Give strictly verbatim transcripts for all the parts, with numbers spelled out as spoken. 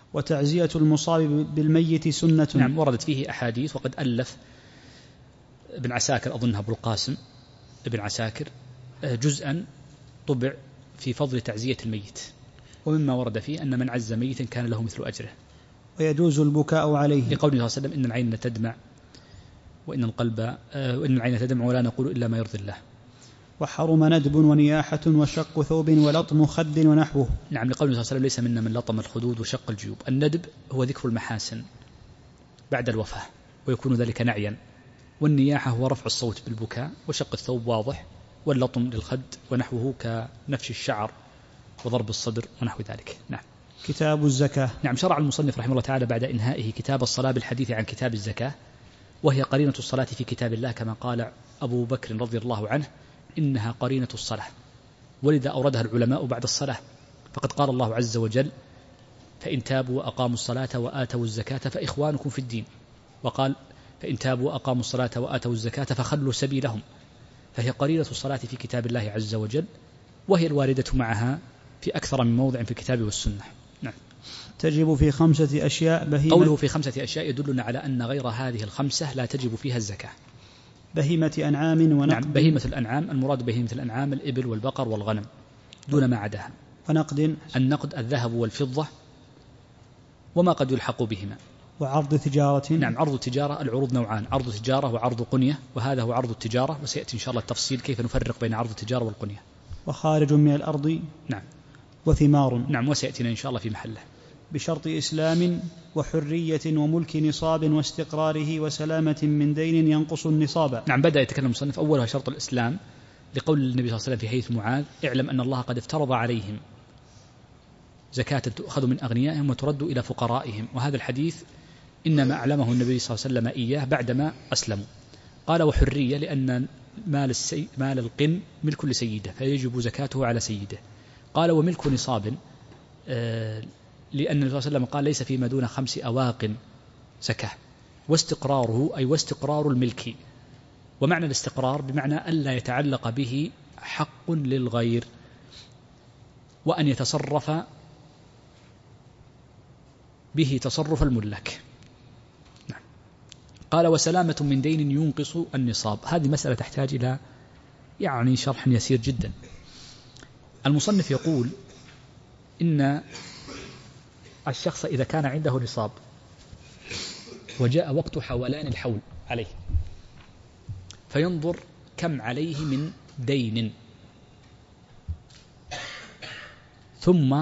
وتعزية المصاب بالميت سنة. نعم وردت فيه أحاديث، وقد ألف ابن عساكر أظنها أبو القاسم ابن عساكر جزءا طبع في فضل تعزية الميت، ومما ورد فيه أن من عز ميتا كان له مثل أجره. ويجوز البكاء عليه لقوله صلى الله عليه وسلم إن العين تدمع وإن القلب وإن العين تدمع ولا نقول إلا ما يرضي الله. وحرم ندب ونياحة وشق ثوب ولطم خد ونحوه. نعم لقوله صلى الله عليه وسلم ليس منا من لطم الخدود وشق الجيوب. الندب هو ذكر المحاسن بعد الوفاة ويكون ذلك نعيا، والنياحة هو رفع الصوت بالبكاء، وشق الثوب واضح، واللطم للخد ونحوه كنفش الشعر وضرب الصدر ونحو ذلك. نعم. كتاب الزكاة. نعم شرع المصنف رحمه الله تعالى بعد إنهائه كتاب الصلاة بالحديث عن كتاب الزكاة، وهي قرينة الصلاة في كتاب الله كما قال أبو بكر رضي الله عنه إنها قرينة الصلاة، ولذا أوردها العلماء بعد الصلاة، فقد قال الله عز وجل فإن تابوا وأقاموا الصلاة وآتوا الزكاة فإخوانكم في الدين، وقال فإن تابوا وأقاموا الصلاة وآتوا الزكاة فخلوا سبيلهم، فهي قرينة الصلاة في كتاب الله عز وجل، وهي الواردة معها في أكثر من موضع في الكتاب والسنة. نعم. تجب في خمسة أشياء بهيمة. قوله في خمسة أشياء يدلنا على أن غير هذه الخمسة لا تجب فيها الزكاة. بهيمة أنعام ونقد. نعم بهيمة الأنعام المراد بهيمة الأنعام الإبل والبقر والغنم دون ما عداها. ونقد. النقد الذهب والفضة وما قد يلحق بهما. وعرض تجارة. نعم عرض التجارة العروض نوعان، عرض تجارة وعرض قنية، وهذا هو عرض التجارة، وسيأتي إن شاء الله التفصيل كيف نفرق بين عرض التجارة والقنية. وخارج من الأرض. نعم. وثمار. نعم وسيأتينا إن شاء الله في محله. بشرط إسلام وحرية وملك نصاب واستقراره وسلامة من دين ينقص النصاب. نعم بدأ يتكلم المصنف أولها شرط الإسلام لقول النبي صلى الله عليه وسلم في حديث معاذ اعلم أن الله قد افترض عليهم زكاة تؤخذ من أغنيائهم وترد إلى فقرائهم، وهذا الحديث إنما أعلمه النبي صلى الله عليه وسلم إياه بعدما أسلموا. قال وحرية لأن مال, السي... مال القن ملك لسيده فيجب زكاته على سيده. قال وملك نصاب آه لأن النبي صلى الله عليه وسلم قال ليس فيما دون خمس أواق زكاة. واستقراره أي واستقرار الملك، ومعنى الاستقرار بمعنى ألا يتعلق به حق للغير وأن يتصرف به تصرف الملك. نعم. قال وسلامة من دين ينقص النصاب. هذه مسألة تحتاج إلى يعني شرح يسير جدا. المصنف يقول إن الشخص إذا كان عنده نصاب وجاء وقت حولان الحول عليه فينظر كم عليه من دين، ثم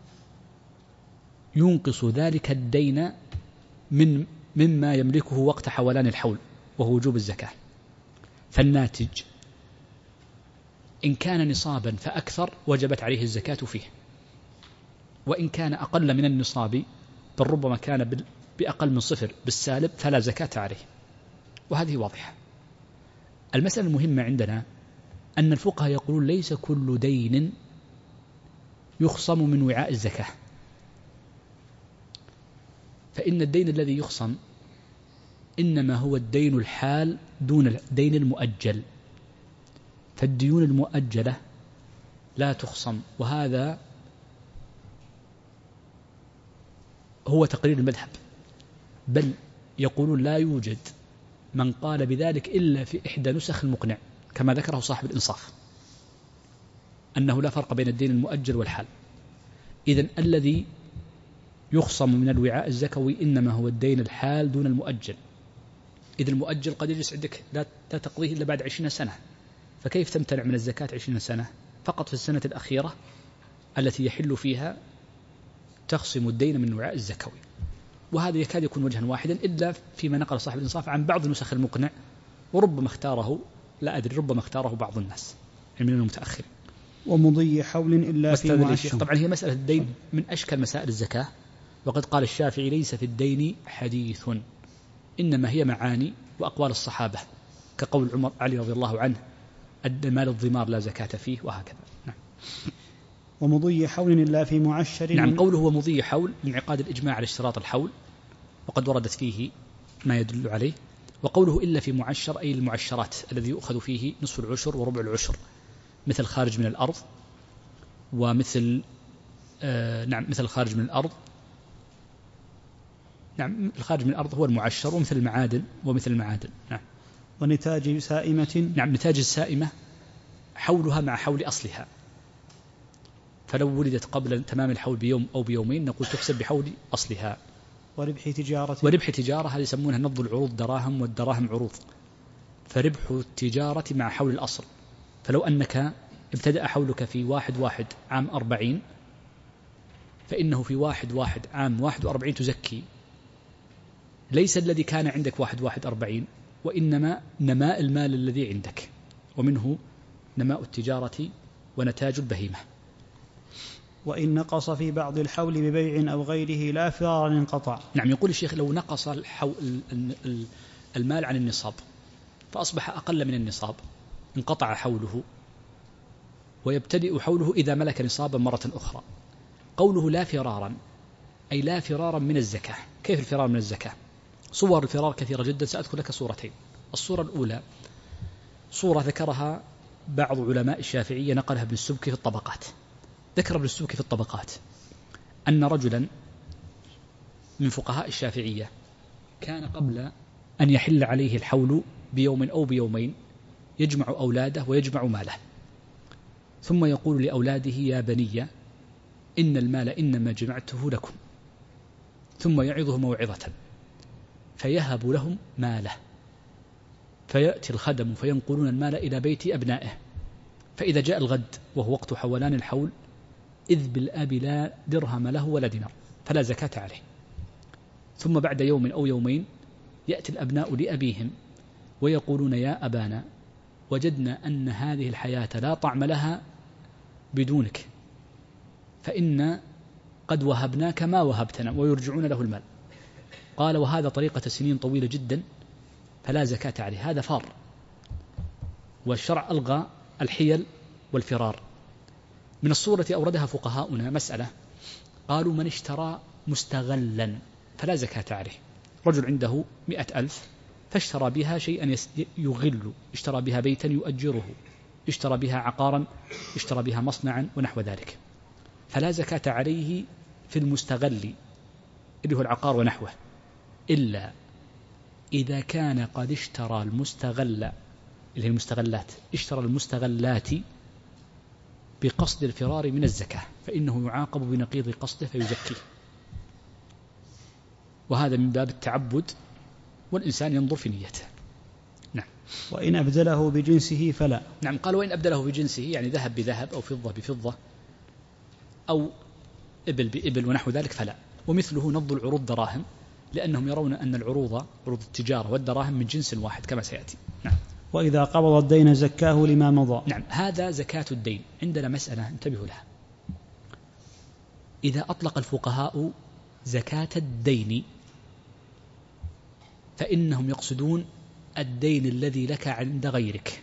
ينقص ذلك الدين من مما يملكه وقت حولان الحول وهو وجوب الزكاة. فالناتج إن كان نصابا فأكثر وجبت عليه الزكاة فيه، وإن كان أقل من النصاب بل ربما كان بأقل من صفر بالسالب فلا زكاة عليه، وهذه واضحة. المسألة المهمة عندنا أن الفقهاء يقولون ليس كل دين يخصم من وعاء الزكاة، فإن الدين الذي يخصم إنما هو الدين الحال دون الدين المؤجل، فالديون المؤجلة لا تخصم، وهذا هو تقرير المذهب، بل يقولون لا يوجد من قال بذلك إلا في إحدى نسخ المقنع كما ذكره صاحب الإنصاف أنه لا فرق بين الدين المؤجل والحال. إذن الذي يخصم من الوعاء الزكوي إنما هو الدين الحال دون المؤجل. إذن المؤجل قد يجلس عندك لا تقضيه إلا بعد عشرين سنة، فكيف تمتنع من الزكاة عشرين سنة؟ فقط في السنة الأخيرة التي يحل فيها تخصم الدين من وعاء الزكوي، وهذا يكاد يكون وجها واحدا إلا فيما نقل صاحب الإنصاف عن بعض نسخ المقنع، وربما اختاره لا أدري ربما اختاره بعض الناس من المتأخرين. ومضي حول إلا في معشر. طبعا هي مسألة الدين من أشكل مسائل الزكاة، وقد قال الشافعي ليس في الدين حديث إنما هي معاني وأقوال الصحابة كقول عمر علي رضي الله عنه مال الضمار لا زكاة فيه وهكذا. نعم. ومضي حول إلا في معشر. نعم قوله ومضي حول لانعقاد الإجماع على اشتراط الحول، وقد وردت فيه ما يدل عليه. وقوله إلا في معشر أي المعشرات الذي يؤخذ فيه نصف العشر وربع العشر، مثل خارج من الأرض، ومثل آه نعم مثل خارج من الأرض نعم الخارج من الأرض هو المعشر ومثل المعادن ومثل المعادن. نعم. ونتاج سائمة. نعم نتاج السائمة حولها مع حول أصلها، فلو ولدت قبل تمام الحول بيوم أو بيومين نقول تحسب بحول أصلها. وربح تجارة. وربح تجارة هذه يسمونها نبض العروض دراهم والدراهم عروض، فربح التجارة مع حول الأصل. فلو أنك ابتدأ حولك في واحد واحد عام أربعين، فإنه في واحد واحد عام واحد وأربعين تزكي ليس الذي كان عندك واحد واحد أربعين، وإنما نماء المال الذي عندك، ومنه نماء التجارة ونتاج البهيمة. وإن نقص في بعض الحول ببيع أو غيره لا فرارا انقطع. نعم يقول الشيخ لو نقص الحول المال عن النصاب فأصبح أقل من النصاب انقطع حوله، ويبتدئ حوله إذا ملك نصابا مرة أخرى. قوله لا فرارا أي لا فرارا من الزكاة. كيف الفرار من الزكاة؟ صور الفرار كثيرة جدا، سأذكر لك صورتين. الصورة الأولى صورة ذكرها بعض علماء الشافعية نقلها ابن السبكي في الطبقات. ذكر ابن السبكي في الطبقات أن رجلا من فقهاء الشافعية كان قبل أن يحل عليه الحول بيوم أو بيومين يجمع أولاده ويجمع ماله، ثم يقول لأولاده يا بني إن المال إنما جمعته لكم، ثم يعظه موعظة فيهب لهم ماله، فيأتي الخدم فينقلون المال إلى بيت أبنائه، فإذا جاء الغد وهو وقت حولان الحول إذ بالأب لا درهم له ولا دينار فلا زكاة عليه. ثم بعد يوم أو يومين يأتي الأبناء لأبيهم ويقولون يا أبانا وجدنا أن هذه الحياة لا طعم لها بدونك، فإن قد وهبناك ما وهبتنا، ويرجعون له المال. قال وهذا طريقة سنين طويلة جدا فلا زكاة عليه، هذا فار. والشرع ألغى الحيل والفرار. من الصورة أوردها فقهاؤنا مسألة قالوا من اشترى مستغلا فلا زكاة عليه. رجل عنده مئة ألف فاشترى بها شيئا يغل، اشترى بها بيتا يؤجره، اشترى بها عقارا، اشترى بها مصنعا ونحو ذلك، فلا زكاة عليه في المستغل اللي هو العقار ونحوه، إلا إذا كان قد اشترى المستغل اللي هي المستغلات، اشترى المستغلات بقصد الفرار من الزكاة فإنه يعاقب بنقيض قصده فيزكيه. وهذا من باب التعبد، والإنسان ينظر في نيته. نعم. وإن أبدله بجنسه فلا. نعم قال وإن أبدله بجنسه يعني ذهب بذهب أو فضة بفضة أو إبل بإبل ونحو ذلك فلا. ومثله نبض العروض دراهم، لأنهم يرون أن العروض عروض التجارة والدراهم من جنس واحد كما سيأتي. نعم. وإذا قبض الدين زكاه لما مضى. نعم هذا زكاة الدين. عندنا مسألة انتبهوا لها. إذا أطلق الفقهاء زكاة الدين فإنهم يقصدون الدين الذي لك عند غيرك.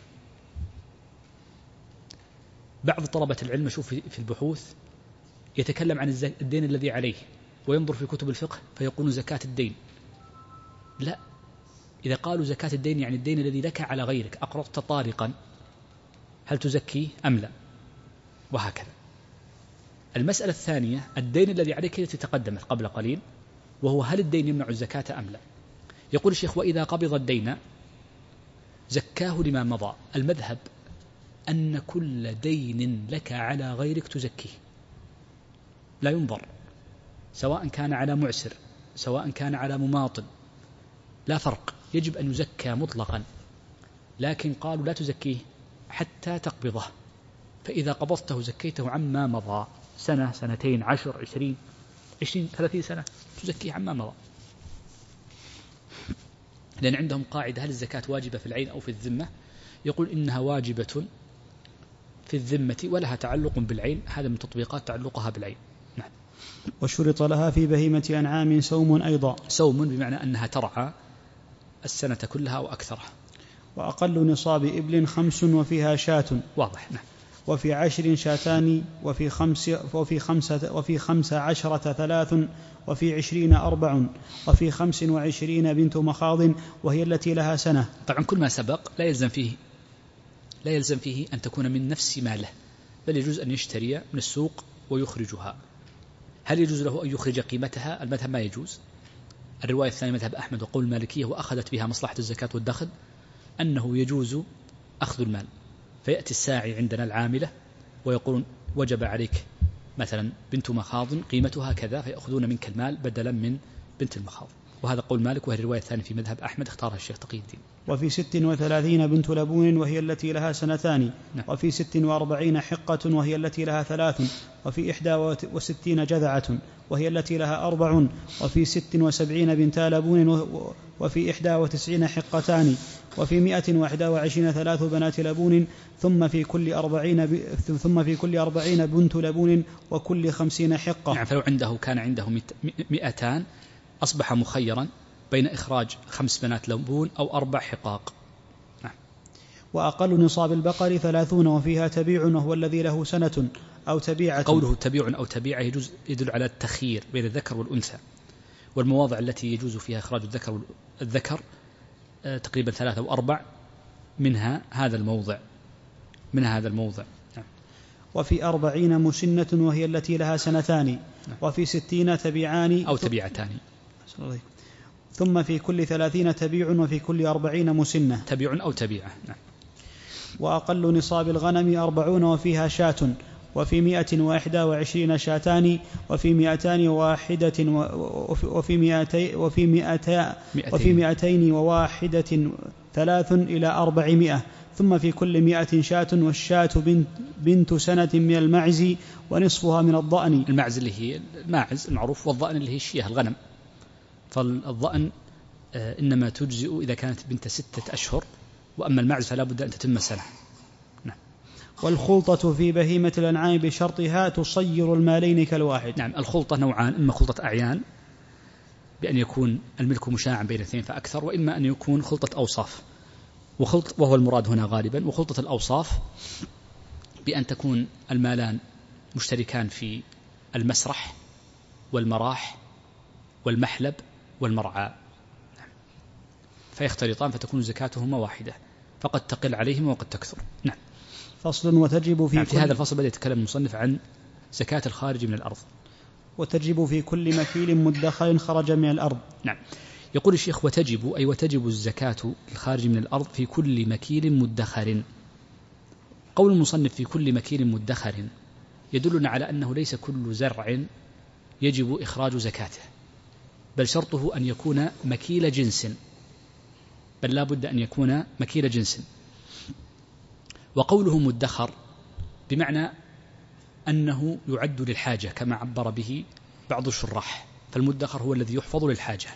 بعض طلبة العلم شوف في البحوث يتكلم عن الدين الذي عليه وينظر في كتب الفقه فيقولون زكاة الدين. لا، إذا قالوا زكاة الدين يعني الدين الذي لك على غيرك، أقرضت طارقا هل تزكيه أم لا، وهكذا. المسألة الثانية الدين الذي عليك التي تقدمت قبل قليل، وهو هل الدين يمنع الزكاة أم لا. يقول الشيخ وإذا قبض الدين زكاه لما مضى. المذهب أن كل دين لك على غيرك تزكيه، لا ينظر، سواء كان على معسر سواء كان على مماطل، لا فرق، يجب أن يزكى مطلقا. لكن قالوا لا تزكيه حتى تقبضه، فإذا قبضته زكيته عما مضى، سنة سنتين عشر عشرين عشرين ثلاثين سنة تزكيه عما مضى. لأن عندهم قاعدة هل الزكاة واجبة في العين أو في الذمة؟ يقول إنها واجبة في الذمة ولها تعلق بالعين، هذا من تطبيقات تعلقها بالعين. نعم. وشرط لها في بهيمة أنعام سوم أيضا. سوم بمعنى أنها ترعى السنة كلها وأكثرها. وأقل نصاب إبل خمس وفيها شاة. واضح. نعم. وفي عشر شاتان وفي خمس وفي خمسة وفي خمس عشرة ثلاث وفي عشرين أربع وفي خمس وعشرين بنت مخاض وهي التي لها سنة. طبعا كل ما سبق لا يلزم فيه لا يلزم فيه أن تكون من نفس ماله، بل يجوز أن يشتري من السوق ويخرجها. هل يجوز له أن يخرج قيمتها؟ المذهب ما يجوز، الرواية الثانية مذهب أحمد وقول المالكية وأخذت بها مصلحة الزكاة والدخل أنه يجوز أخذ المال، فيأتي الساعي عندنا العاملة ويقولون وجب عليك مثلا بنت مخاض قيمتها كذا، فيأخذون منك المال بدلا من بنت المخاض. وهذا قول مالك، وهي الرواية الثانية في مذهب أحمد اختارها الشيخ تقي الدين. وفي ست وثلاثين بنت لبون وهي التي لها سنتان. نعم. وفي ست وأربعين حقة وهي التي لها ثلاث. وفي إحدى وستين جذعة وهي التي لها أربع. وفي ست وسبعين بنتا لبون وفي إحدى وتسعين حقتان. وفي مئة وإحدى وعشرين ثلاث بنات لبون. ثم في كل أربعين ب... ثم في كل أربعين بنت لبون وكل خمسين حقة. نعم. فلو عنده كان عنده مئتان أصبح مخيرا بين إخراج خمس بنات لبون أو أربع حقاق. نعم. وأقل نصاب البقر ثلاثون وفيها تبيع وهو الذي له سنة أو تبيعة. قوله تبيع أو تبيعة يجوز يدل على التخيير بين الذكر والأنثى، والمواضع التي يجوز فيها إخراج الذكر الذكر تقريبا ثلاثة أو أربع، منها هذا الموضع منها هذا الموضع. نعم. وفي أربعين مسنة وهي التي لها سنتان. نعم. وفي ستين تبيعان أو تبيعتان. ثم في كل ثلاثين تبيع وفي كل أربعين مسنة. تبيع أو تبيعة. نعم. وأقل نصاب الغنم أربعون وفيها شاة. وفي مئة وإحدى وعشرين شاتان. وفي مئتان واحدة وفي مئتين وفي مئتين وفي مئتين وواحدة ثلاث إلى أربعمائة. ثم في كل مئة شاة، والشاة بنت, بنت سنة من المعز ونصفها من الضأن. المعز اللي هي الماعز المعروف، والضأن اللي هي الشياه الغنم. فالضأن إنما تجزئ إذا كانت بنت ستة أشهر، وأما المعز فلا بد أن تتم سنة. نعم. والخلطة في بهيمة الأنعام بشرطها تصير المالين كالواحد. نعم. الخلطة نوعان، إما خلطة أعيان بأن يكون الملك مشاعا بين اثنين فأكثر، وإما أن يكون خلطة أوصاف، وخلط وهو المراد هنا غالبا. وخلطة الأوصاف بأن تكون المالان مشتركان في المسرح والمراح والمحلب والمرعى، فيختلطان فتكون زكاتهما واحدة، فقد تقل عليهما وقد تكثر. نعم. فصل. وتجب في, نعم. في هذا الفصل بدأ يتكلم المصنف عن زكاة الخارج من الأرض. وتجب في كل مكيل مدخر خرج من الأرض. نعم. يقول الشيخ وتجب أي وتجب الزكاة الخارج من الأرض في كل مكيل مدخر. قول المصنف في كل مكيل مدخر يدلنا على أنه ليس كل زرع يجب إخراج زكاته، بل شرطه أن يكون مكيل جنس، بل لا بد أن يكون مكيل جنس. وقوله مدخر بمعنى أنه يعد للحاجة كما عبر به بعض الشراح، فالمدخر هو الذي يحفظ للحاجة.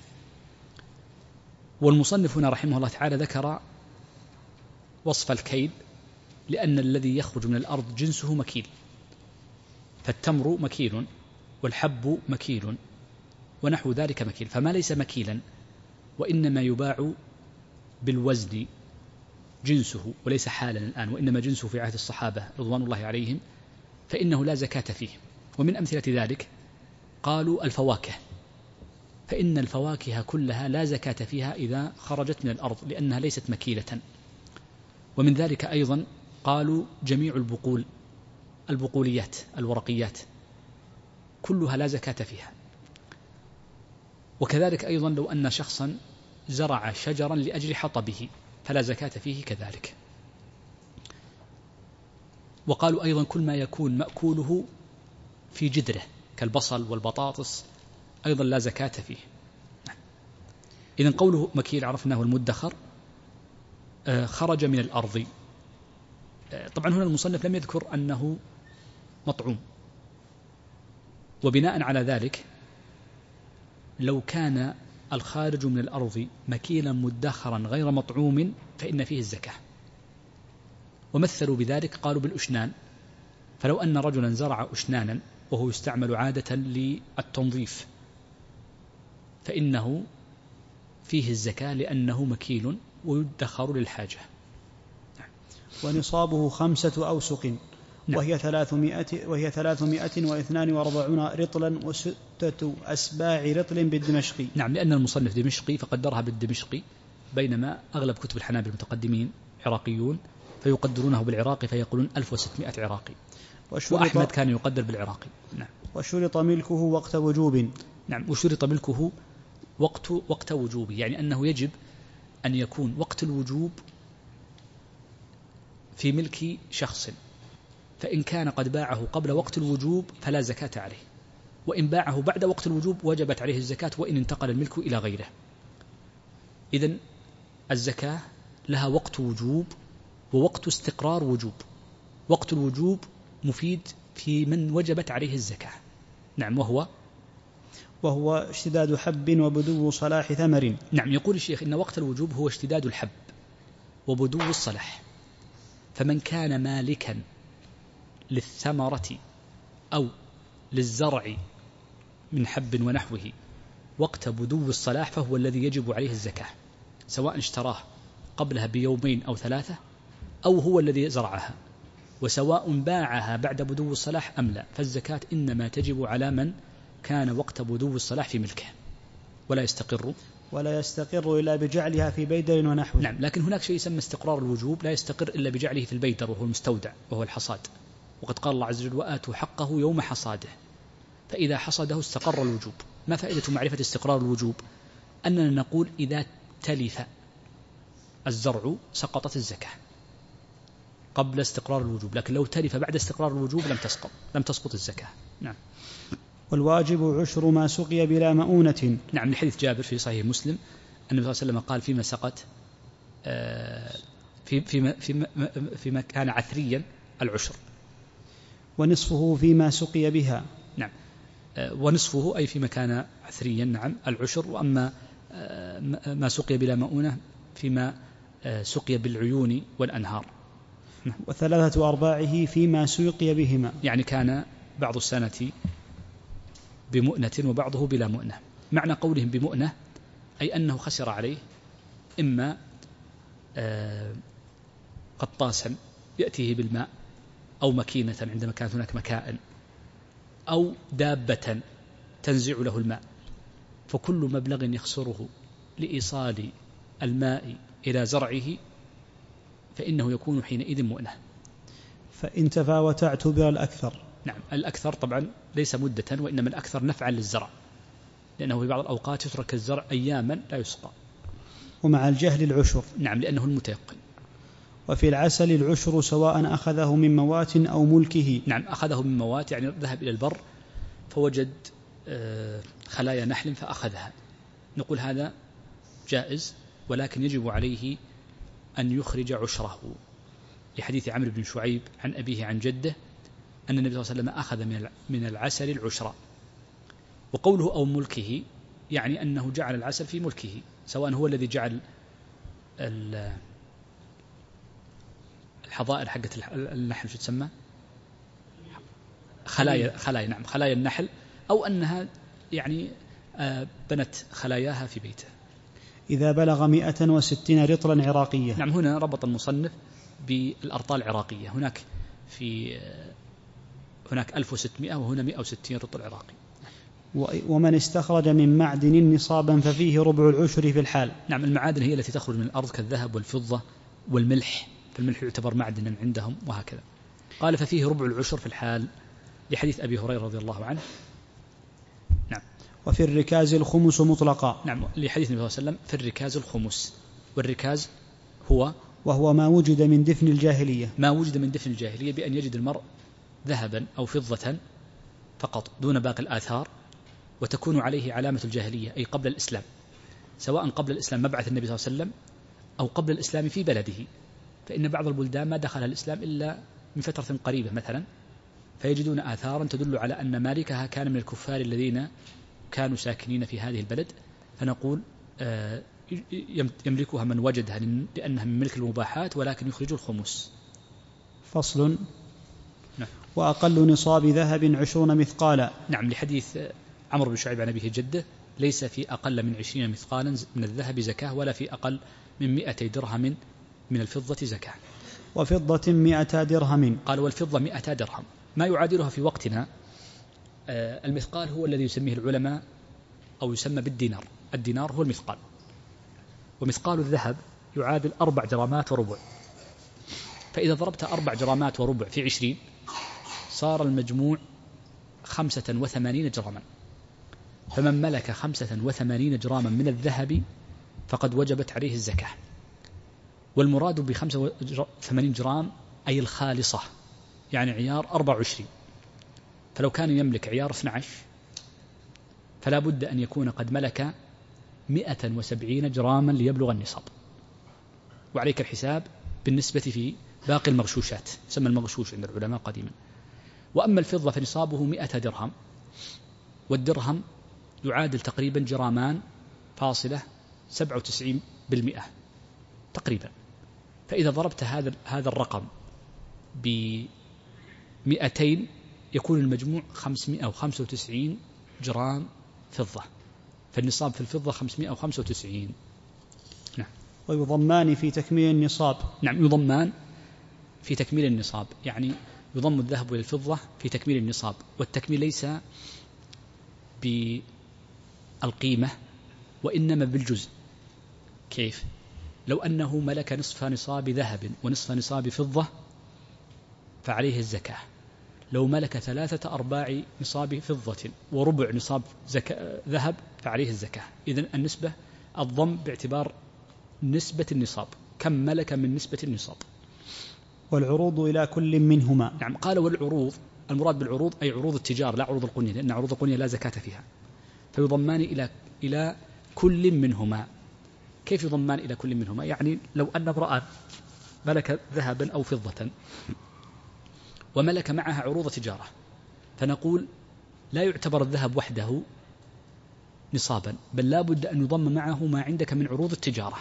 والمصنف هنا رحمه الله تعالى ذكر وصف الكيل لأن الذي يخرج من الأرض جنسه مكيل، فالتمر مكيل والحب مكيل ونحو ذلك مكيل. فما ليس مكيلا وإنما يباع بالوزن جنسه وليس حالا الآن، وإنما جنسه في عهد الصحابة رضوان الله عليهم، فإنه لا زكاة فيه. ومن أمثلة ذلك قالوا الفواكه، فإن الفواكه كلها لا زكاة فيها إذا خرجت من الأرض لأنها ليست مكيلة. ومن ذلك أيضا قالوا جميع البقول، البقوليات الورقيات كلها لا زكاة فيها. وكذلك أيضا لو أن شخصا زرع شجرا لأجل حطبه فلا زكاة فيه كذلك. وقالوا أيضا كل ما يكون مأكوله في جدره كالبصل والبطاطس أيضا لا زكاة فيه. إذن قوله مكيل عرفناه المدخر خرج من الأرض. طبعا هنا المصنف لم يذكر أنه مطعوم، وبناء على ذلك لو كان الخارج من الأرض مكيلا مدخرا غير مطعوم فإن فيه الزكاة. ومثلوا بذلك قالوا بالأشنان، فلو أن رجلا زرع أشنانا وهو يستعمل عادة للتنظيف فإنه فيه الزكاة لأنه مكيل ويدخر للحاجة. ونصابه خمسة أوسق وهي ثلاثمائة وهي ثلاثمائة واثنان وأربعون رطلا وستة أسباع رطل بالدمشقي. نعم، لأن المصنف دمشقي فقدرها بالدمشقي، بينما أغلب كتب الحنابلة المتقدمين عراقيون فيقدرونه بالعراقي فيقولون ألف وستمائة عراقي، وأحمد كان يقدر بالعراقي. نعم. وشرط ملكه وقت وجوب. نعم. وشرط ملكه وقت وقت وجوبه، يعني أنه يجب أن يكون وقت الوجوب في ملك شخص، فإن كان قد باعه قبل وقت الوجوب فلا زكاة عليه، وإن باعه بعد وقت الوجوب وجبت عليه الزكاة وإن انتقل الملك إلى غيره. إذن الزكاة لها وقت وجوب ووقت استقرار وجوب. وقت الوجوب مفيد في من وجبت عليه الزكاة. نعم، وهو وهو اشتداد حب وبدو صلاح ثمر. نعم، يقول الشيخ إن وقت الوجوب هو اشتداد الحب وبدو الصلاح، فمن كان مالكا للثمرة أو للزرع من حب ونحوه وقت بدو الصلاح فهو الذي يجب عليه الزكاة، سواء اشتراه قبلها بيومين أو ثلاثة أو هو الذي زرعها، وسواء باعها بعد بدو الصلاح أم لا، فالزكاة إنما تجب على من كان وقت بدو الصلاح في ملكه، ولا يستقر ولا يستقر إلا بجعلها في بيدر ونحوه. نعم، لكن هناك شيء يسمى استقرار الوجوب لا يستقر إلا بجعله في البيدر وهو المستودع وهو الحصاد، وقد قال الله عز وجل وآتوا حقه يوم حصاده، فإذا حصده استقر الوجوب. ما فائدة معرفة استقرار الوجوب؟ أننا نقول إذا تلف الزرع سقطت الزكاة قبل استقرار الوجوب، لكن لو تلف بعد استقرار الوجوب لم تسقط لم تسقط الزكاة. نعم. والواجب عشر ما سقي بلا مؤونة. نعم، لحديث جابر في صحيح مسلم النبي صلى الله عليه وسلم قال فيما سقط في فيما فيما فيما كان عثريا العشر، ونصفه فيما سقي بها. نعم، ونصفه أي فيما كان عثريا نعم العشر، وأما ما سقي بلا مؤونة فيما سقي بالعيون والأنهار. وثلاثة أرباعه فيما سقي بهما، يعني كان بعض السنة بمؤنة وبعضه بلا مؤنة. معنى قولهم بمؤنة أي أنه خسر عليه إما قطاسا يأتيه بالماء، أو مكينة عندما كانت هناك مكائن، أو دابة تنزع له الماء، فكل مبلغ يخسره لإيصال الماء إلى زرعه فإنه يكون حينئذ مؤنة. فإن تفاوت اعتبر الأكثر. نعم، الأكثر طبعا ليس مدة، وإنما الأكثر نفعا للزرع، لأنه في بعض الأوقات يترك الزرع أياما لا يسقى. ومع الجهل العشر. نعم، لأنه المتيقن. وفي العسل العشر سواء أخذه من موات أو ملكه. نعم، أخذه من موات يعني ذهب إلى البر فوجد خلايا نحل فأخذها، نقول هذا جائز، ولكن يجب عليه أن يخرج عشره، لحديث عمرو بن شعيب عن أبيه عن جده أن النبي صلى الله عليه وسلم أخذ من العسل العشر. وقوله أو ملكه يعني أنه جعل العسل في ملكه، سواء هو الذي جعل الحظائر حقت النحل شو تسمى خلايا خلايا نعم خلايا النحل، أو أنها يعني بنت خلاياها في بيته. إذا بلغ مئة وستين رطلا عراقية. نعم، هنا ربط المصنف بالأرطال العراقية، هناك في هناك ألف وستمائة وهنا مئة وستين رطل عراقي. ومن استخرج من معدن نصابا ففيه ربع العشر في الحال. نعم، المعادن هي التي تخرج من الأرض كالذهب والفضة والملح، فالملح يعتبر معدنا عندهم وهكذا. قال ففيه ربع العشر في الحال لحديث أبي هريرة رضي الله عنه. نعم. وفي الركاز الخمس مطلقا. نعم، لحديث النبي صلى الله عليه وسلم في الركاز الخمس، والركاز هو وهو ما وجد من دفن الجاهلية. ما وجد من دفن الجاهلية بأن يجد المرء ذهبا أو فضة فقط دون باقي الآثار، وتكون عليه علامة الجاهلية أي قبل الإسلام، سواء قبل الإسلام مبعث النبي صلى الله عليه وسلم أو قبل الإسلام في بلده، فإن بعض البلدان ما دخل الإسلام إلا من فترة قريبة مثلا، فيجدون آثارا تدل على أن مالكها كان من الكفار الذين كانوا ساكنين في هذه البلد، فنقول يملكها من وجدها لأنها من ملك المباحات، ولكن يخرج الخمس. فصل. نعم. وأقل نصاب ذهب عشرون مثقالا. نعم، لحديث عمرو بن شعيب عن أبيه جده ليس في أقل من عشرين مثقالا من الذهب زكاة، ولا في أقل من مئتي درهم من الفضة زكاة. وفضة مئتا درهم. قال والفضة مئتا درهم، ما يعادلها في وقتنا. المثقال هو الذي يسميه العلماء أو يسمى بالدينار، الدينار هو المثقال، ومثقال الذهب يعادل أربع جرامات وربع، فإذا ضربت أربع جرامات وربع في عشرين صار المجموع خمسة وثمانين جراما، فمن ملك خمسة وثمانين جراما من الذهب فقد وجبت عليه الزكاة. والمراد بخمسة وثمانين جرام أي الخالصة، يعني عيار أربعة وعشرين. فلو كان يملك عيار اثني عشر فلا بد أن يكون قد ملك مئة وسبعين جراما ليبلغ النصاب. وعليك الحساب بالنسبة في باقي المغشوشات، يسمى المغشوش عند العلماء قديما. وأما الفضة فنصابه مئة درهم، والدرهم يعادل تقريبا جرامان فاصلة سبعة وتسعين بالمئة تقريبا. فإذا ضربت هذا هذا الرقم بمئتين يكون المجموع خمسمائة وخمسة وتسعين جرام فضة، فالنصاب في الفضة خمسمائة وخمسة وتسعين. نعم. ويضمان في تكميل النصاب. نعم، يضمان في تكميل النصاب، يعني يضم الذهب للفضة في تكميل النصاب. والتكميل ليس بالقيمة وإنما بالجزء. كيف؟ لو أنه ملك نصف نصاب ذهب ونصف نصاب فضة فعليه الزكاة. لو ملك ثلاثة أرباع نصاب فضة وربع نصاب ذهب فعليه الزكاة. إذن النسبة الضم باعتبار نسبة النصاب، كم ملك من نسبة النصاب. والعروض إلى كل منهما. نعم، قال والعروض، المراد بالعروض أي عروض التجار لا عروض القنية، لأن عروض القنية لا زكاة فيها. فيضمان إلى إلى كل منهما. كيف يضمان إلى كل منهما؟ يعني لو أن امرأة ملك ذهبا أو فضة وملك معها عروض تجارة، فنقول لا يعتبر الذهب وحده نصابا، بل لا بد أن يضم معه ما عندك من عروض التجارة.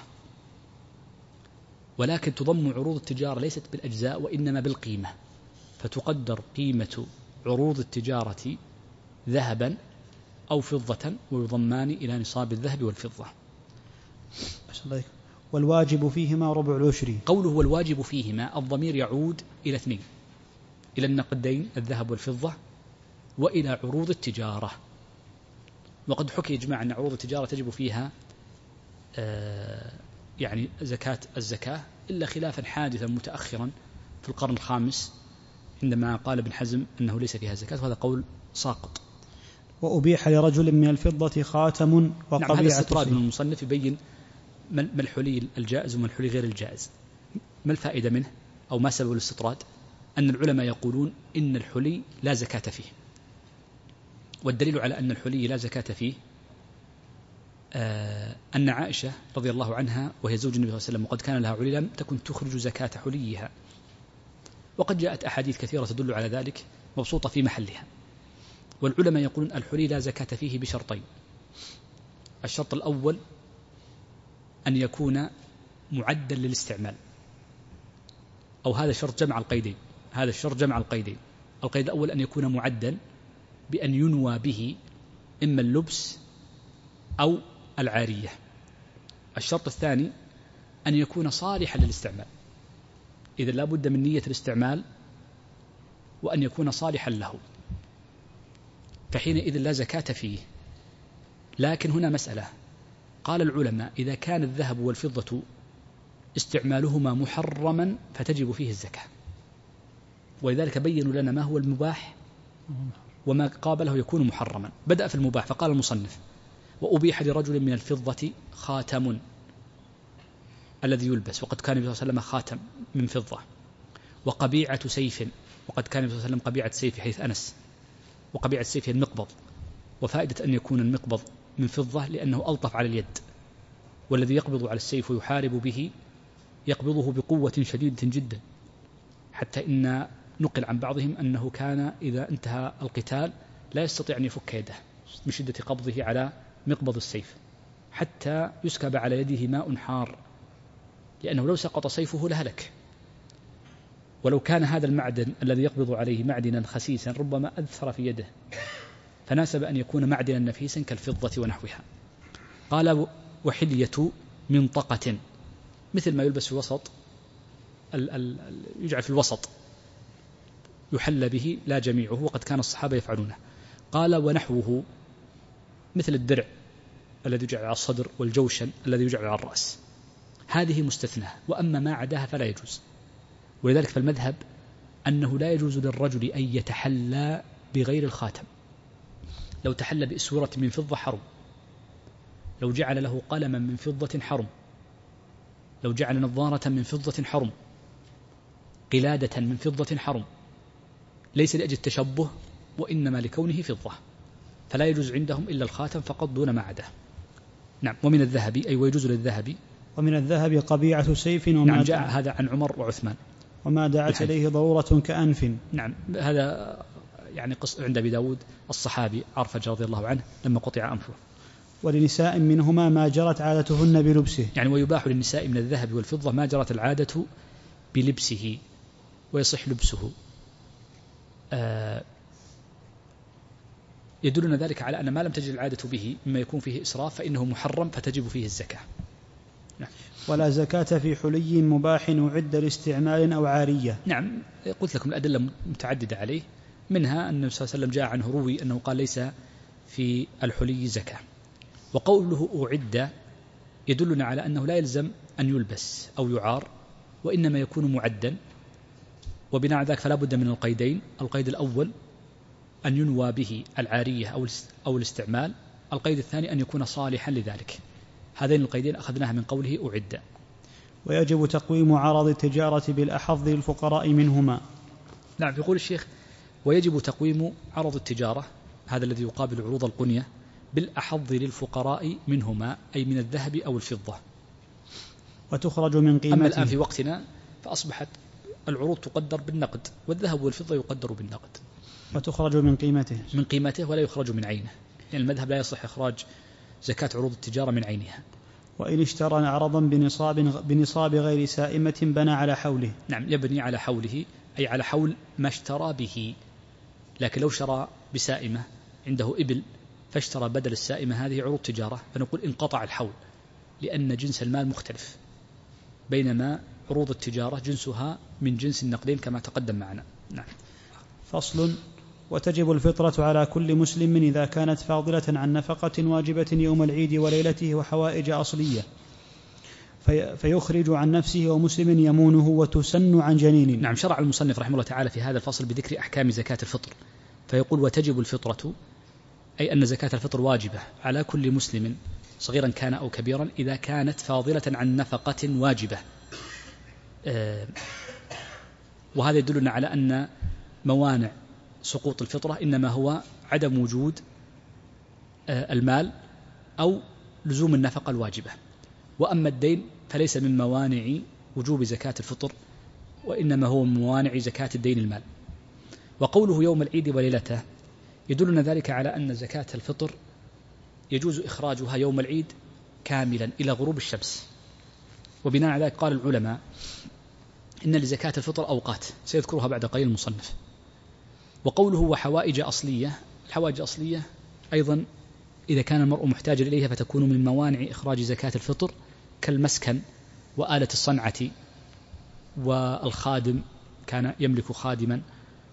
ولكن تضم عروض التجارة ليست بالأجزاء وإنما بالقيمة، فتقدر قيمة عروض التجارة ذهبا أو فضة ويضمان إلى نصاب الذهب والفضة. والواجب فيهما ربع العشر. قوله والواجب فيهما الضمير يعود إلى اثنين، إلى النقدين الذهب والفضة وإلى عروض التجارة. وقد حكي إجماع أن عروض التجارة تجب فيها آه يعني زكاة الزكاة، إلا خلافا حادثا متأخرا في القرن الخامس عندما قال ابن حزم أنه ليس فيها زكاة، وهذا قول ساقط. وأبيح لرجل من الفضة خاتم وقبيعة. نعم، هذا استطراد من المصنف يبين ما الحلي الجائز وما الحلي غير الجائز. ما الفائدة منه أو ما سبب الاستطراد؟ أن العلماء يقولون إن الحلي لا زكاة فيه، والدليل على أن الحلي لا زكاة فيه آه أن عائشة رضي الله عنها وهي زوج النبي صلى الله عليه وسلم وقد كان لها علي لم تكن تخرج زكاة حليها، وقد جاءت أحاديث كثيرة تدل على ذلك مبسوطة في محلها. والعلماء يقولون الحلي لا زكاة فيه بشرطين: الشرط الأول أن يكون معدا للاستعمال، أو هذا شرط جمع القيدين، هذا الشرط جمع القيدين. القيد الأول أن يكون معدا بأن ينوى به إما اللبس أو العارية. الشرط الثاني أن يكون صالحا للاستعمال، إذا لا بد من نية الاستعمال وأن يكون صالحا له، فحينئذ لا زكاة فيه. لكن هنا مسألة، قال العلماء إذا كان الذهب والفضة استعمالهما محرما فتجب فيه الزكاة، ولذلك بينوا لنا ما هو المباح وما قابله يكون محرما. بدأ في المباح فقال المصنف: وأبيح لرجل من الفضة خاتم الذي يلبس، وقد كان النبي صلى الله عليه وسلم خاتم من فضة، وقبيعة سيف، وقد كان النبي صلى الله عليه وسلم قبيعة سيف حيث أنس، وقبيعة سيف هي المقبض. وفائدة أن يكون المقبض من فضة لأنه ألطف على اليد، والذي يقبض على السيف ويحارب به يقبضه بقوة شديدة جدا، حتى إن نقل عن بعضهم أنه كان إذا انتهى القتال لا يستطيع أن يفك يده من شدة قبضه على مقبض السيف، حتى يسكب على يده ماء حار، لأنه لو سقط سيفه لهلك. ولو كان هذا المعدن الذي يقبض عليه معدنا خسيسا ربما أذفر في يده، فناسب أن يكون معدنا نفيسا كالفضة ونحوها. قال: وحلية منطقة، مثل ما يلبس في الوسط، ال ال يجعل في الوسط يحل به لا جميعه، وقد كان الصحابة يفعلونه. قال: ونحوه، مثل الدرع الذي يجعل على الصدر والجوشن الذي يجعل على الرأس، هذه مستثناة، وأما ما عداها فلا يجوز. ولذلك فالمذهب أنه لا يجوز للرجل أن يتحلى بغير الخاتم، لو تحلى بإسورة من فضة حرم، لو جعل له قلما من فضة حرم، لو جعل نظارة من فضة حرم، قلادة من فضة حرم، ليس لأجل التشبه وإنما لكونه فضة، فلا يجوز عندهم إلا الخاتم فقط دون ما عداه. نعم. ومن الذهب أي ويجوز للذهب، ومن الذهب قبيعة سيف وما نعم جاء هذا عن عمر وعثمان وما دعت إليه ضرورة كأنف. نعم هذا يعني قص عند أبي داود الصحابي عرفج رضي الله عنه لما قطع أنفه. ولنساء منهما ما جرت عادتهن بلبسه، يعني ويباح للنساء من الذهب والفضة ما جرت العادة بلبسه ويصح لبسه. آه يدلنا ذلك على أن ما لم تجد العادة به مما يكون فيه إسراف فإنه محرم فتجب فيه الزكاة. نعم. ولا زكاة في حلي مباح أعد لاستعمال أو عارية. نعم قلت لكم الأدلة متعددة عليه، منها أن النبي صلى الله عليه وسلم جاء عنه روي أنه قال ليس في الحلي زكاة. وقوله أعد يدلنا على أنه لا يلزم أن يلبس أو يعار، وإنما يكون معدا، وبناء على ذلك فلا بد من القيدين. القيد الأول أن ينوى به العارية أو الاستعمال، القيد الثاني أن يكون صالحا لذلك. هذين القيدين أخذناها من قوله أعد. ويجب تقويم عرض التجارة بالأحظ للفقراء منهما. نعم يقول الشيخ ويجب تقويم عرض التجارة، هذا الذي يقابل عروض القنية، بالأحظ للفقراء منهما أي من الذهب أو الفضة. وتخرج من قيمته. أما الآن في وقتنا فأصبحت العروض تقدر بالنقد، والذهب والفضة يقدر بالنقد. وتخرج من قيمته من قيمته ولا يخرج من عينه، يعني المذهب لا يصح إخراج زكاة عروض التجارة من عينها. وإن اشترى عرضا بنصاب, بنصاب غير سائمة بنى على حوله. نعم يبني على حوله أي على حول ما اشترى به. لكن لو شرى بسائمة عنده إبل فاشترى بدل السائمة هذه عروض تجارة فنقول انقطع الحول، لأن جنس المال مختلف، بينما عروض التجارة جنسها من جنس النقدين كما تقدم معنا. نعم. فصل. وتجب الفطرة على كل مسلم إذا كانت فاضلة عن نفقة واجبة يوم العيد وليلته وحوائج أصلية، في فيخرج عن نفسه ومسلم يمونه وتسن عن جنين. نعم. شرع المصنف رحمه الله تعالى في هذا الفصل بذكر أحكام زكاة الفطر، فيقول وتجب الفطرة أي أن زكاة الفطر واجبة على كل مسلم صغيرا كان أو كبيرا إذا كانت فاضلة عن نفقة واجبة. آه وهذا يدلنا على أن موانع سقوط الفطرة إنما هو عدم وجود آه المال أو لزوم النفقة الواجبة. وأما الدين فليس من موانع وجوب زكاة الفطر، وإنما هو من موانع زكاة الدين المال. وقوله يوم العيد وليلته يدلنا ذلك على أن زكاة الفطر يجوز إخراجها يوم العيد كاملا إلى غروب الشمس. وبناء على ذلك قال العلماء إن لزكاة الفطر أوقات سيذكرها بعد قليل المصنف. وقوله وحوائج أصلية، الحوائج الأصلية أيضا إذا كان المرء محتاجا إليها فتكون من موانع إخراج زكاة الفطر، كالمسكن وآلة الصنعة والخادم كان يملك خادما.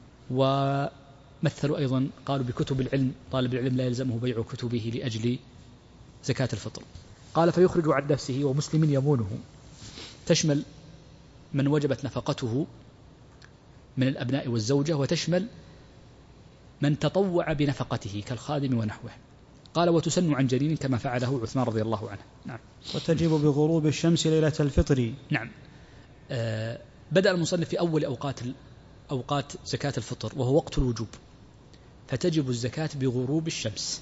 ومثلوا أيضا قالوا بكتب العلم، طالب العلم لا يلزمه بيع كتبه لأجل زكاة الفطر. قال فيخرج عن نفسه ومسلم يمونه، تشمل من وجبت نفقته من الأبناء والزوجة، وتشمل من تطوع بنفقته كالخادم ونحوه. قال وتسن عن جنين كما فعله عثمان رضي الله عنه. نعم. وتجب بغروب الشمس ليلة الفطر. نعم. آه بدأ المصنف في أول أوقات أوقات زكاة الفطر وهو وقت الوجوب، فتجب الزكاة بغروب الشمس.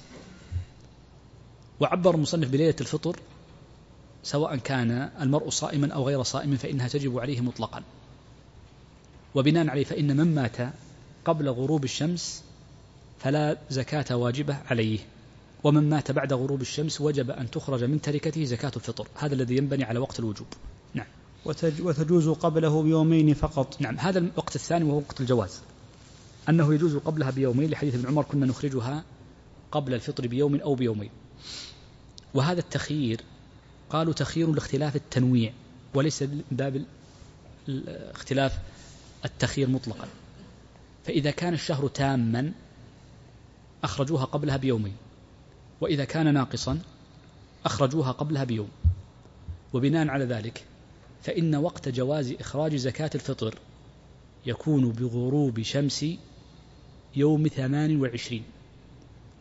وعبر المصنف بليلة الفطر سواء كان المرء صائما أو غير صائم فإنها تجب عليه مطلقا. وبناء عليه فإن من مات قبل غروب الشمس فلا زكاة واجبة عليه، ومن مات بعد غروب الشمس وجب أن تخرج من تركته زكاة الفطر. هذا الذي ينبني على وقت الوجوب. نعم. وتجوز قبله بيومين فقط. نعم. هذا الوقت الثاني وهو وقت الجواز، أنه يجوز قبلها بيومين، لحديث ابن عمر كنا نخرجها قبل الفطر بيوم أو بيومين. وهذا التخيير قالوا تخيير لاختلاف التنويع وليس من باب اختلاف التخيير مطلقا. فإذا كان الشهر تاما أخرجوها قبلها بيومين، وإذا كان ناقصا أخرجوها قبلها بيوم. وبناء على ذلك فإن وقت جواز إخراج زكاة الفطر يكون بغروب شمس يوم ثمان وعشرين،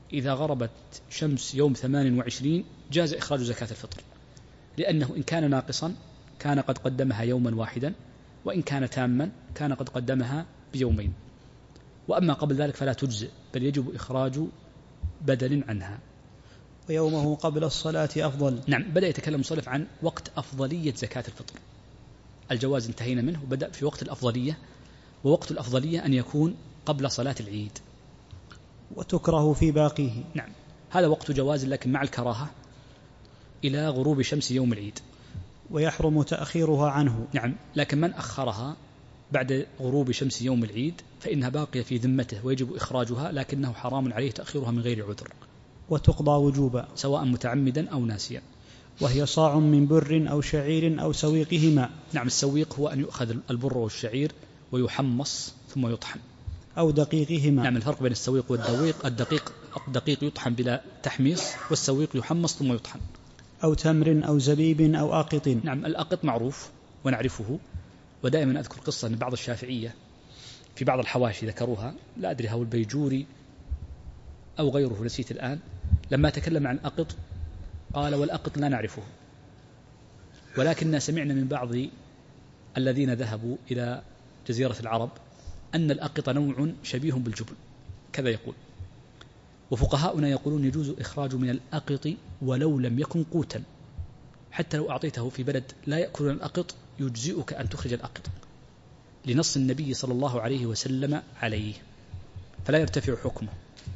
إذا غربت شمس يوم ثمان وعشرين جاز إخراج زكاة الفطر، لأنه إن كان ناقصا كان قد قدمها يوما واحدا، وإن كان تاما كان قد قدمها بيومين. وأما قبل ذلك فلا تجزئ، بل يجب إخراج بدل عنها. ويومه قبل الصلاة أفضل. نعم، بدأ يتكلم المصنف عن وقت أفضلية زكاة الفطر. الجواز انتهينا منه، وبدأ في وقت الأفضلية، ووقت الأفضلية أن يكون قبل صلاة العيد. وتكره في باقيه. نعم، هذا وقت جواز لكن مع الكراهة إلى غروب شمس يوم العيد. ويحرم تأخيرها عنه. نعم، لكن من أخرها بعد غروب شمس يوم العيد فإنها باقية في ذمته ويجب إخراجها، لكنه حرام عليه تأخيرها من غير عذر. وتقضى وجوبا سواء متعمدا أو ناسيا. وهي صاع من بر أو شعير أو سويقهما. نعم، السويق هو أن يؤخذ البر والشعير ويحمص ثم يطحن. أو دقيقهما. نعم، الفرق بين السويق والدقيق، الدقيق الدقيق يطحن بلا تحميص، والسويق يحمص ثم يطحن. أو تمر أو زبيب أو آقط. نعم، الآقط معروف ونعرفه، ودائما أذكر قصة أن بعض الشافعية في بعض الحواشي ذكروها، لا أدري هو البيجوري أو غيره نسيت الآن، لما تكلم عن الأقط قال والأقط لا نعرفه، ولكننا سمعنا من بعض الذين ذهبوا إلى جزيرة العرب أن الأقط نوع شبيه بالجبن، كذا يقول. وفقهاؤنا يقولون يجوز إخراج من الأقط ولو لم يكن قوتا، حتى لو أعطيته في بلد لا يأكل الأقط يجزئك أن تخرج الأقط، لنص النبي صلى الله عليه وسلم عليه، فلا يرتفع حكمه.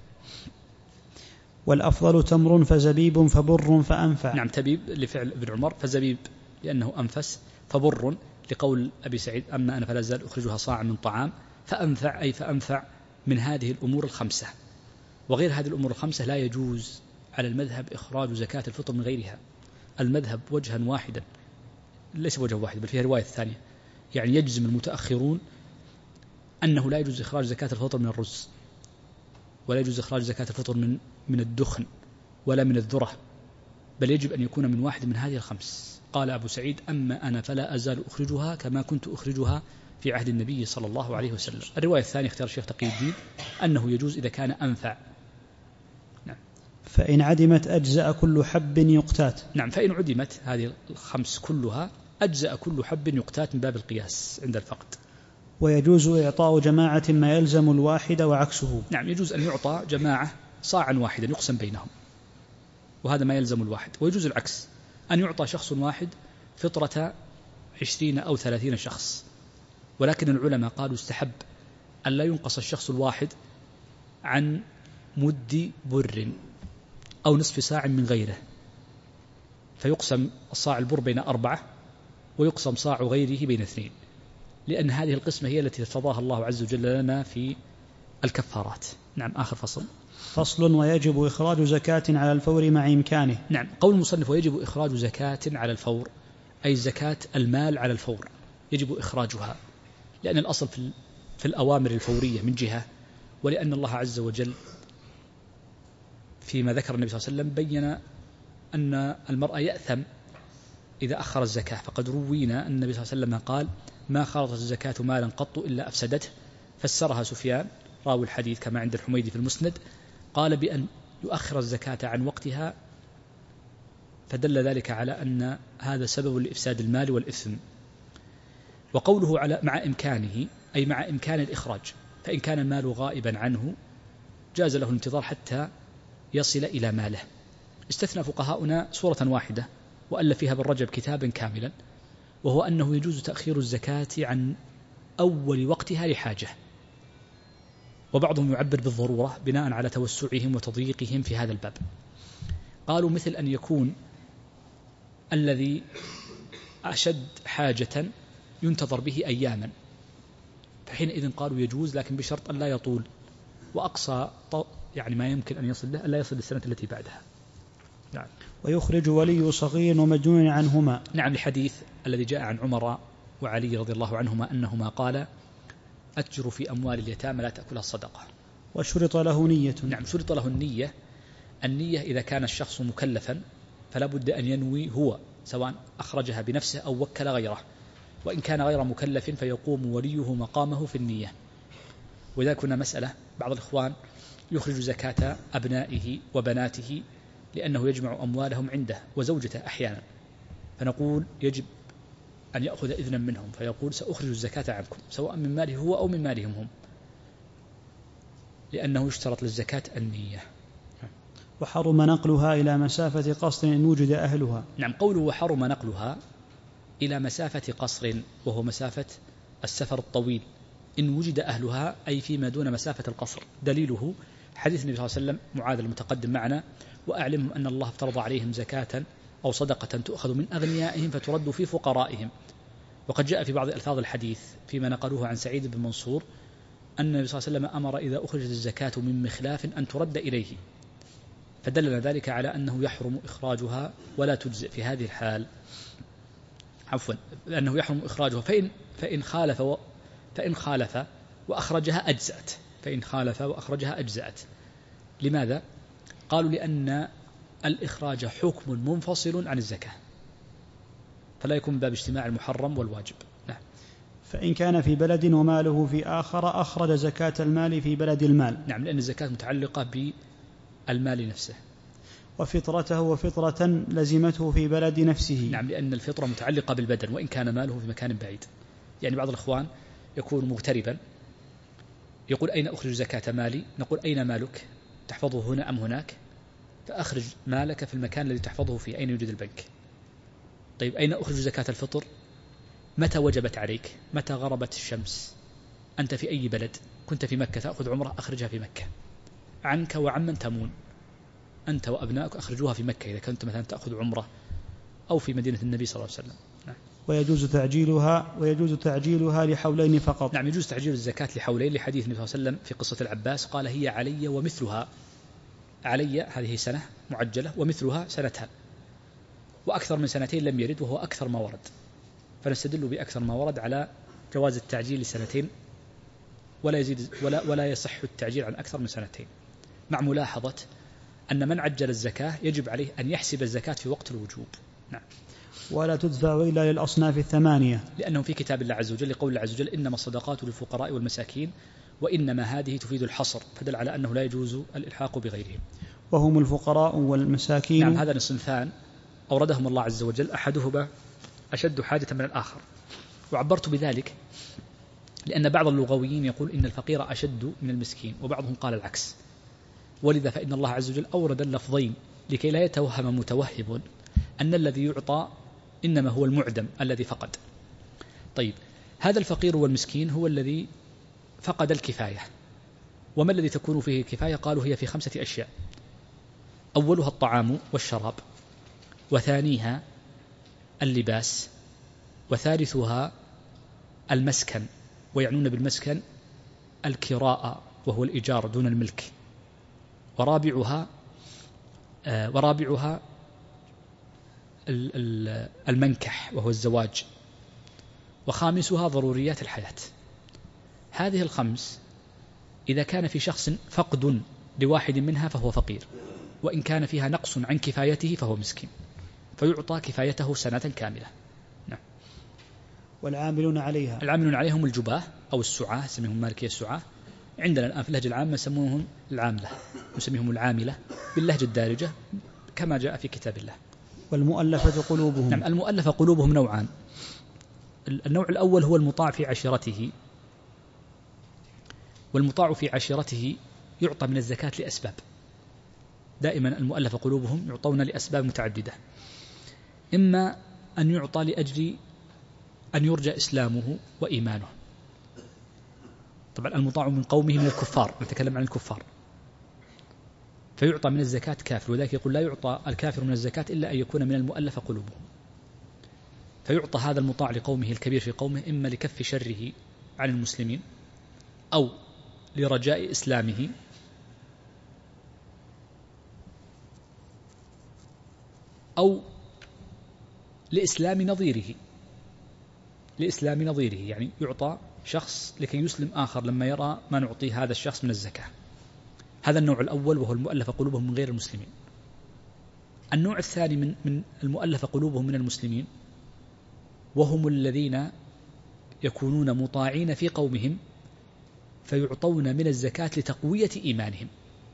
والأفضل تمر فزبيب فبر فأنفع. نعم، تبيب لفعل ابن عمر، فزبيب لأنه أنفس، فبر لقول أبي سعيد أما أنا فلا زال أخرجها صاعا من طعام، فأنفع أي فأنفع من هذه الأمور الخمسة. وغير هذه الأمور الخمسة لا يجوز على المذهب إخراج زكاة الفطر من غيرها. المذهب وجها واحدا، ليس وجه واحد بل فيها رواية ثانية، يعني يجزم المتأخرون أنه لا يجوز إخراج زكاة الفطر من الرز، ولا يجوز إخراج زكاة الفطر من من الدخن ولا من الذرة، بل يجب أن يكون من واحد من هذه الخمس. قال أبو سعيد أما أنا فلا أزال أخرجها كما كنت أخرجها في عهد النبي صلى الله عليه وسلم. الرواية الثانية اختيار الشيخ تقي الدين أنه يجوز إذا كان أنفع. نعم. فإن عدمت أجزأ كل حب يقتات. نعم، فإن عدمت هذه الخمس كلها أجزأ كل حب يقتات من باب القياس عند الفقد. ويجوز إعطاء جماعة ما يلزم الواحد وعكسه. نعم، يجوز أن يعطى جماعة صاعا واحدا يقسم بينهم، وهذا ما يلزم الواحد. ويجوز العكس، أن يعطى شخص واحد فطرة عشرين أو ثلاثين شخص، ولكن العلماء قالوا استحب أن لا ينقص الشخص الواحد عن مد بر أو نصف ساع من غيره، فيقسم الصاع البر بين أربعة ويقسم صاع غيره بين اثنين، لأن هذه القسمة هي التي ارتضاها الله عز وجل لنا في الكفارات. نعم، آخر فصل. فصل. ويجب إخراج زكاة على الفور مع إمكانه. نعم، قول المصنف ويجب إخراج زكاة على الفور، أي زكاة المال على الفور يجب إخراجها، لأن الأصل في, في الأوامر الفورية من جهة، ولأن الله عز وجل فيما ذكر النبي صلى الله عليه وسلم بين أن المرأة يأثم إذا أخر الزكاة، فقد روينا أن النبي صلى الله عليه وسلم قال ما خالطت الزكاة مالا قط إلا أفسدته، فسرها سفيان راوي الحديث كما عند الحميدي في المسند، قال بأن يؤخر الزكاة عن وقتها، فدل ذلك على أن هذا سبب لإفساد المال والإثم. وقوله على مع إمكانه أي مع إمكان الإخراج، فإن كان المال غائبا عنه جاز له الانتظار حتى يصل إلى ماله. استثنى فقهاؤنا صورة واحدة وألف فيها بالرجب كتابا كاملا، وهو أنه يجوز تأخير الزكاة عن أول وقتها لحاجة، وبعضهم يعبر بالضرورة بناء على توسعهم وتضييقهم في هذا الباب. قالوا مثل أن يكون الذي أشد حاجة ينتظر به أياما، فحينئذ قالوا يجوز، لكن بشرط أن لا يطول، وأقصى يعني ما يمكن أن يصل له أن لا يصل للسنة التي بعدها. نعم. ويخرج ولي صغير ومجنون عنهما. نعم، الحديث الذي جاء عن عمر وعلي رضي الله عنهما أنهما قال أتجر في أموال اليتامى لا تأكلها الصدقة. وشرط له نية. نعم، شرط له النية. النية إذا كان الشخص مكلفا فلا بد أن ينوي هو، سواء أخرجها بنفسه أو وكل غيره، وإن كان غير مكلف فيقوم وليه مقامه في النية. وإذا كنا مسألة بعض الإخوان يخرج زكاة أبنائه وبناته لأنه يجمع أموالهم عنده وزوجته أحيانا، فنقول يجب أن يأخذ إذنا منهم، فيقول سأخرج الزكاة عنكم سواء من ماله هو أو من مالهم هم، لأنه يشترط للزكاة النية. وحرم نقلها إلى مسافة قصر إن وجد أهلها. نعم، قوله وحرم نقلها إلى مسافة قصر وهو مسافة السفر الطويل إن وجد أهلها، أي فيما دون مسافة القصر. دليله حديث النبي صلى الله عليه وسلم معاذ المتقدم معنا: وأعلمهم أن الله افترض عليهم زكاة أو صدقة تؤخذ من أغنيائهم فترد في فقرائهم. وقد جاء في بعض ألفاظ الحديث فيما نقلوه عن سعيد بن منصور أن النبي صلى الله عليه وسلم أمر إذا أخرجت الزكاة من مخلاف أن ترد إليه، فدلنا ذلك على أنه يحرم إخراجها ولا تجزئ في هذه الحال، عفوا لأنه يحرم إخراجها فإن, فإن خالف و فإن خالف وأخرجها أجزأت فإن خالف وأخرجها أجزأت. لماذا؟ قالوا لأن الإخراج حكم منفصل عن الزكاة، فلا يكون باب اجتماع المحرم والواجب. نعم. فإن كان في بلد وماله في آخر أخرج زكاة المال في بلد المال. نعم، لأن الزكاة متعلقة بالمال نفسه. وفطرته وفطرة لزمته في بلد نفسه. نعم، لأن الفطرة متعلقة بالبدن وإن كان ماله في مكان بعيد. يعني بعض الأخوان يكون مغتربا يقول أين أخرج زكاة مالي؟ نقول أين مالك؟ تحفظه هنا أم هناك؟ فأخرج مالك في المكان الذي تحفظه فيه، أين يوجد البنك. طيب أين أخرج زكاة الفطر؟ متى وجبت عليك؟ متى غربت الشمس؟ أنت في أي بلد؟ كنت في مكة تأخذ عمرة، أخرجها في مكة. عنك وعمن تمون، أنت وأبنائك أخرجوها في مكة إذا كنت مثلا تأخذ عمرة، أو في مدينة النبي صلى الله عليه وسلم. نعم. ويجوز تعجيلها ويجوز تعجيلها لحولين فقط. نعم، يجوز تعجيل الزكاة لحولين لحديث النبي صلى الله عليه وسلم في قصة العباس قال: هي علي ومثلها، علي هذه سنة معجلة ومثلها سنتان، وأكثر من سنتين لم يرد وهو أكثر ما ورد، فنستدل بأكثر ما ورد على جواز التعجيل لسنتين، ولا يزيد ولا ولا يصح التعجيل عن أكثر من سنتين، مع ملاحظة أن من عجل الزكاة يجب عليه أن يحسب الزكاة في وقت الوجوب. نعم. ولا تدفع إلا للأصناف الثمانية، لأنه في كتاب الله عز وجل لقول الله عز وجل: إنما الصدقات للفقراء والمساكين، وإنما هذه تفيد الحصر، فدل على أنه لا يجوز الإلحاق بغيرهم. وهم الفقراء والمساكين. نعم، هذا الصنفان أوردهم الله عز وجل، أحدهما أشد حاجة من الآخر، وعبرت بذلك لأن بعض اللغويين يقول إن الفقير أشد من المسكين، وبعضهم قال العكس، ولذا فإن الله عز وجل أورد اللفظين لكي لا يتوهم متوهم أن الذي يعطى إنما هو المعدم الذي فقد. طيب، هذا الفقير والمسكين هو الذي فقد الكفاية، وما الذي تكون فيه الكفاية؟ قالوا هي في خمسة أشياء: أولها الطعام والشراب، وثانيها اللباس، وثالثها المسكن، ويعنون بالمسكن الكراء وهو الإيجار دون الملك، ورابعها آه ورابعها المنكح وهو الزواج، وخامسها ضروريات الحياة. هذه الخمس إذا كان في شخص فقد لواحد منها فهو فقير، وإن كان فيها نقص عن كفايته فهو مسكين، فيعطى كفايته سنة كاملة. نعم. والعاملون عليها، العاملون عليها هم الجباه أو السعاة، سميهم مالكية السعاة. عندنا الآن في اللهجة العامة يسمونهم العاملة، نسميهم العاملة باللهجة الدارجة كما جاء في كتاب الله. والمؤلفة قلوبهم. نعم، المؤلفة قلوبهم نوعان: النوع الأول هو المطاع في عشيرته، والمطاع في عشيرته يعطى من الزكاة لأسباب، دائما المؤلفة قلوبهم يعطون لأسباب متعددة، إما أن يعطى لأجل أن يرجى إسلامه وإيمانه، طبعا المطاع من قومه من الكفار، نتكلم عن الكفار، فيعطى من الزكاة كافر، وذلك يقول لا يعطى الكافر من الزكاة إلا أن يكون من المؤلفة قلوبهم، فيعطى هذا المطاع لقومه الكبير في قومه، إما لكف شره عن المسلمين، أو لرجاء إسلامه، أو لإسلام نظيره لإسلام نظيره يعني يعطى شخص لكي يسلم آخر لما يرى ما نعطي هذا الشخص من الزكاة. هذا النوع الأول وهو المؤلف قلوبهم من غير المسلمين. النوع الثاني من من المؤلف قلوبهم من المسلمين، وهم الذين يكونون مطاعين في قومهم، فيعطون من الزكاة لتقوية إيمانهم،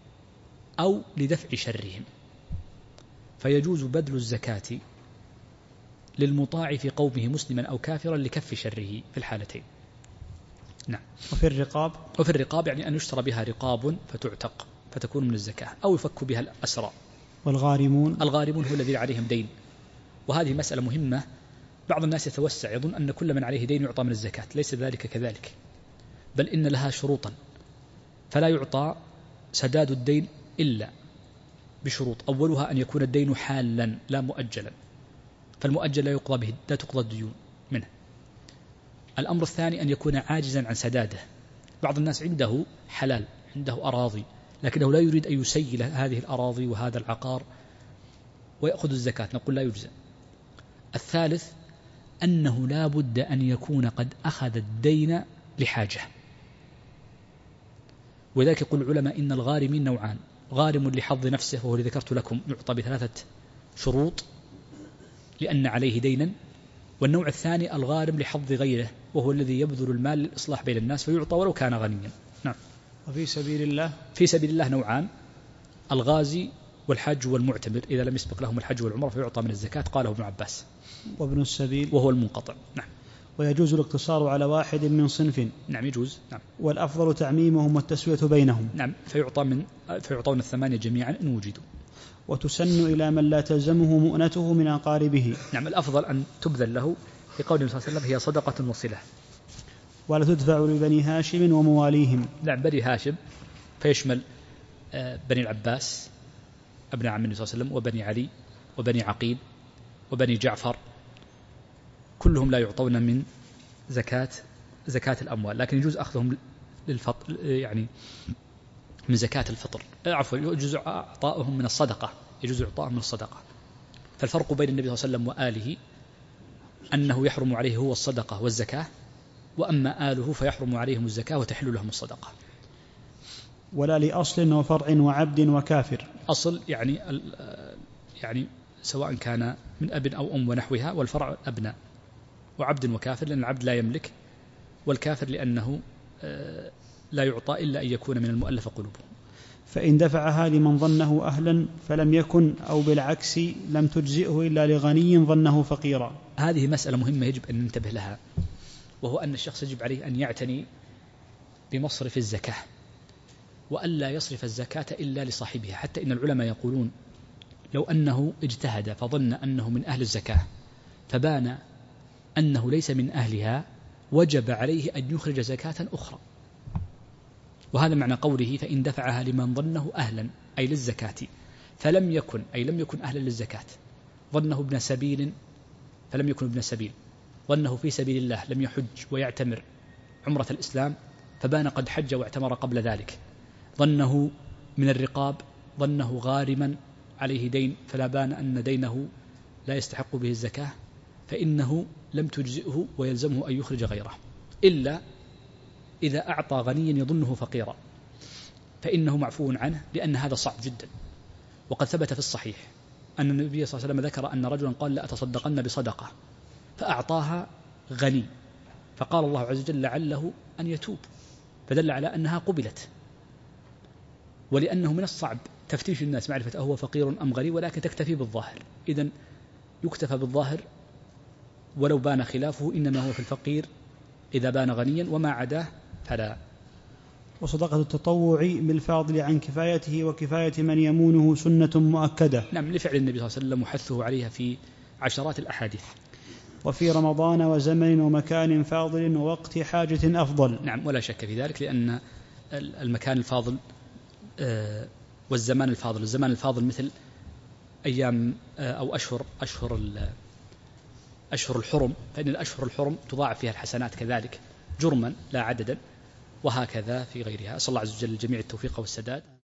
أو لدفع شرهم، فيجوز بذل الزكاة للمطاع في قومه مسلما أو كافرا لكف شره في الحالتين. نعم. وفي الرقاب وفي الرقاب يعني أن يشترى بها رقاب فتعتق فتكون من الزكاة، أو يفك بها الأسرى. والغارمون الغارمون هو الذين عليهم دين، وهذه مسألة مهمة. بعض الناس يتوسع يظن أن كل من عليه دين يعطى من الزكاة، ليس ذلك كذلك، بل إن لها شروطا، فلا يعطى سداد الدين إلا بشروط. أولها أن يكون الدين حالا لا مؤجلا، فالمؤجل لا يقضى به، لا تقضى الديون منه. الأمر الثاني أن يكون عاجزا عن سداده. بعض الناس عنده حلال، عنده أراضي، لكنه لا يريد أن يسيل هذه الأراضي وهذا العقار ويأخذ الزكاة، نقول لا يجزى. الثالث أنه لا بد أن يكون قد أخذ الدين لحاجة، وذلك يقول العلماء إن الغارمين نوعان: غارم لحظ نفسه وهو الذي ذكرت لكم يعطى بثلاثة شروط لأن عليه دينا، والنوع الثاني الغارم لحظ غيره وهو الذي يبذل المال للإصلاح بين الناس فيعطى ولو كان غنيا. نعم. وفي سبيل الله في سبيل الله نوعان: الغازي والحج والمعتمر، إذا لم يسبق لهم الحج والعمرة فيعطى من الزكاة، قاله ابن عباس. وابن السبيل وهو المنقطع. نعم. ويجوز الاقتصار على واحد من صنف. نعم يجوز. نعم. والأفضل تعميمهم والتسوية بينهم. نعم. فيعطى من فيعطون الثمانية جميعا إن وجدوا. وتسن إلى من لا تلزمه مؤنته من أقاربه. نعم. الأفضل أن تبذل له، في قول النبي صلى الله عليه وسلم: هي صدقة وصلة. ولا تدفع لبني هاشم ومواليهم. نعم. بني هاشم فيشمل بني العباس ابن عم النبي صلى الله عليه وسلم، وبني علي، وبني عقيل، وبني جعفر، كلهم لا يعطون من زكاة زكاة الأموال، لكن يجوز أخذهم للفطر، يعني من زكاة الفطر، عفوا يجوز إعطائهم من الصدقة، يجوز إعطائهم من الصدقة. فالفرق بين النبي صلى الله عليه وسلم وآله أنه يحرم عليه هو الصدقة والزكاة، وأما آله فيحرم عليهم الزكاة وتحل لهم الصدقة. ولا لأصل وفرع وعبد وكافر. أصل يعني يعني سواء كان من أب أو أم ونحوها، والفرع أبناء، وعبد وكافر لأن العبد لا يملك، والكافر لأنه لا يعطى إلا أن يكون من المؤلف قلوبهم. فإن دفعها لمن ظنه أهلا فلم يكن، أو بالعكس لم تجزئه إلا لغني ظنه فقيرا. هذه مسألة مهمة يجب أن ننتبه لها، وهو أن الشخص يجب عليه أن يعتني بمصرف الزكاة، وألا يصرف الزكاة إلا لصاحبها. حتى إن العلماء يقولون لو أنه اجتهد فظن أنه من أهل الزكاة فبان أنه ليس من أهلها، وجب عليه أن يخرج زكاة أخرى. وهذا معنى قوله: فإن دفعها لمن ظنه أهلا، أي للزكاة، فلم يكن، أي لم يكن أهلا للزكاة، ظنه ابن سبيل فلم يكن ابن سبيل، ظنه في سبيل الله لم يحج ويعتمر عمرة الإسلام فبان قد حج واعتمر قبل ذلك، ظنه من الرقاب، ظنه غارما عليه دين فلا بان أن دينه لا يستحق به الزكاة، فإنه لم تجزئه ويلزمه أن يخرج غيره، إلا إذا أعطى غنيا يظنه فقيرا فإنه معفو عنه، لأن هذا صعب جدا. وقد ثبت في الصحيح أن النبي صلى الله عليه وسلم ذكر أن رجلا قال: لا أتصدقن بصدقة، فأعطاها غني، فقال الله عز وجل: لعله أن يتوب، فدل على أنها قبلت. ولأنه من الصعب تفتيش الناس معرفة أهو فقير أم غني، ولكن تكتفي بالظاهر، إذن يكتفى بالظاهر ولو بان خلافه، إنما هو في الفقير إذا بان غنيا، وما عداه فلا. وصدقة التطوع بالفاضل عن كفايته وكفاية من يمونه سنة مؤكدة. نعم، لفعل النبي صلى الله عليه وسلم وحثه عليها في عشرات الأحاديث. وفي رمضان وزمن ومكان فاضل ووقت حاجة أفضل. نعم، ولا شك في ذلك، لأن المكان الفاضل والزمان الفاضل، الزمان الفاضل مثل أيام أو أشهر أشهر أشهر الحرم، فإن الأشهر الحرم تضاعف فيها الحسنات كذلك جرما لا عددا، وهكذا في غيرها. أسأل الله عز وجل الجميع التوفيق والسداد.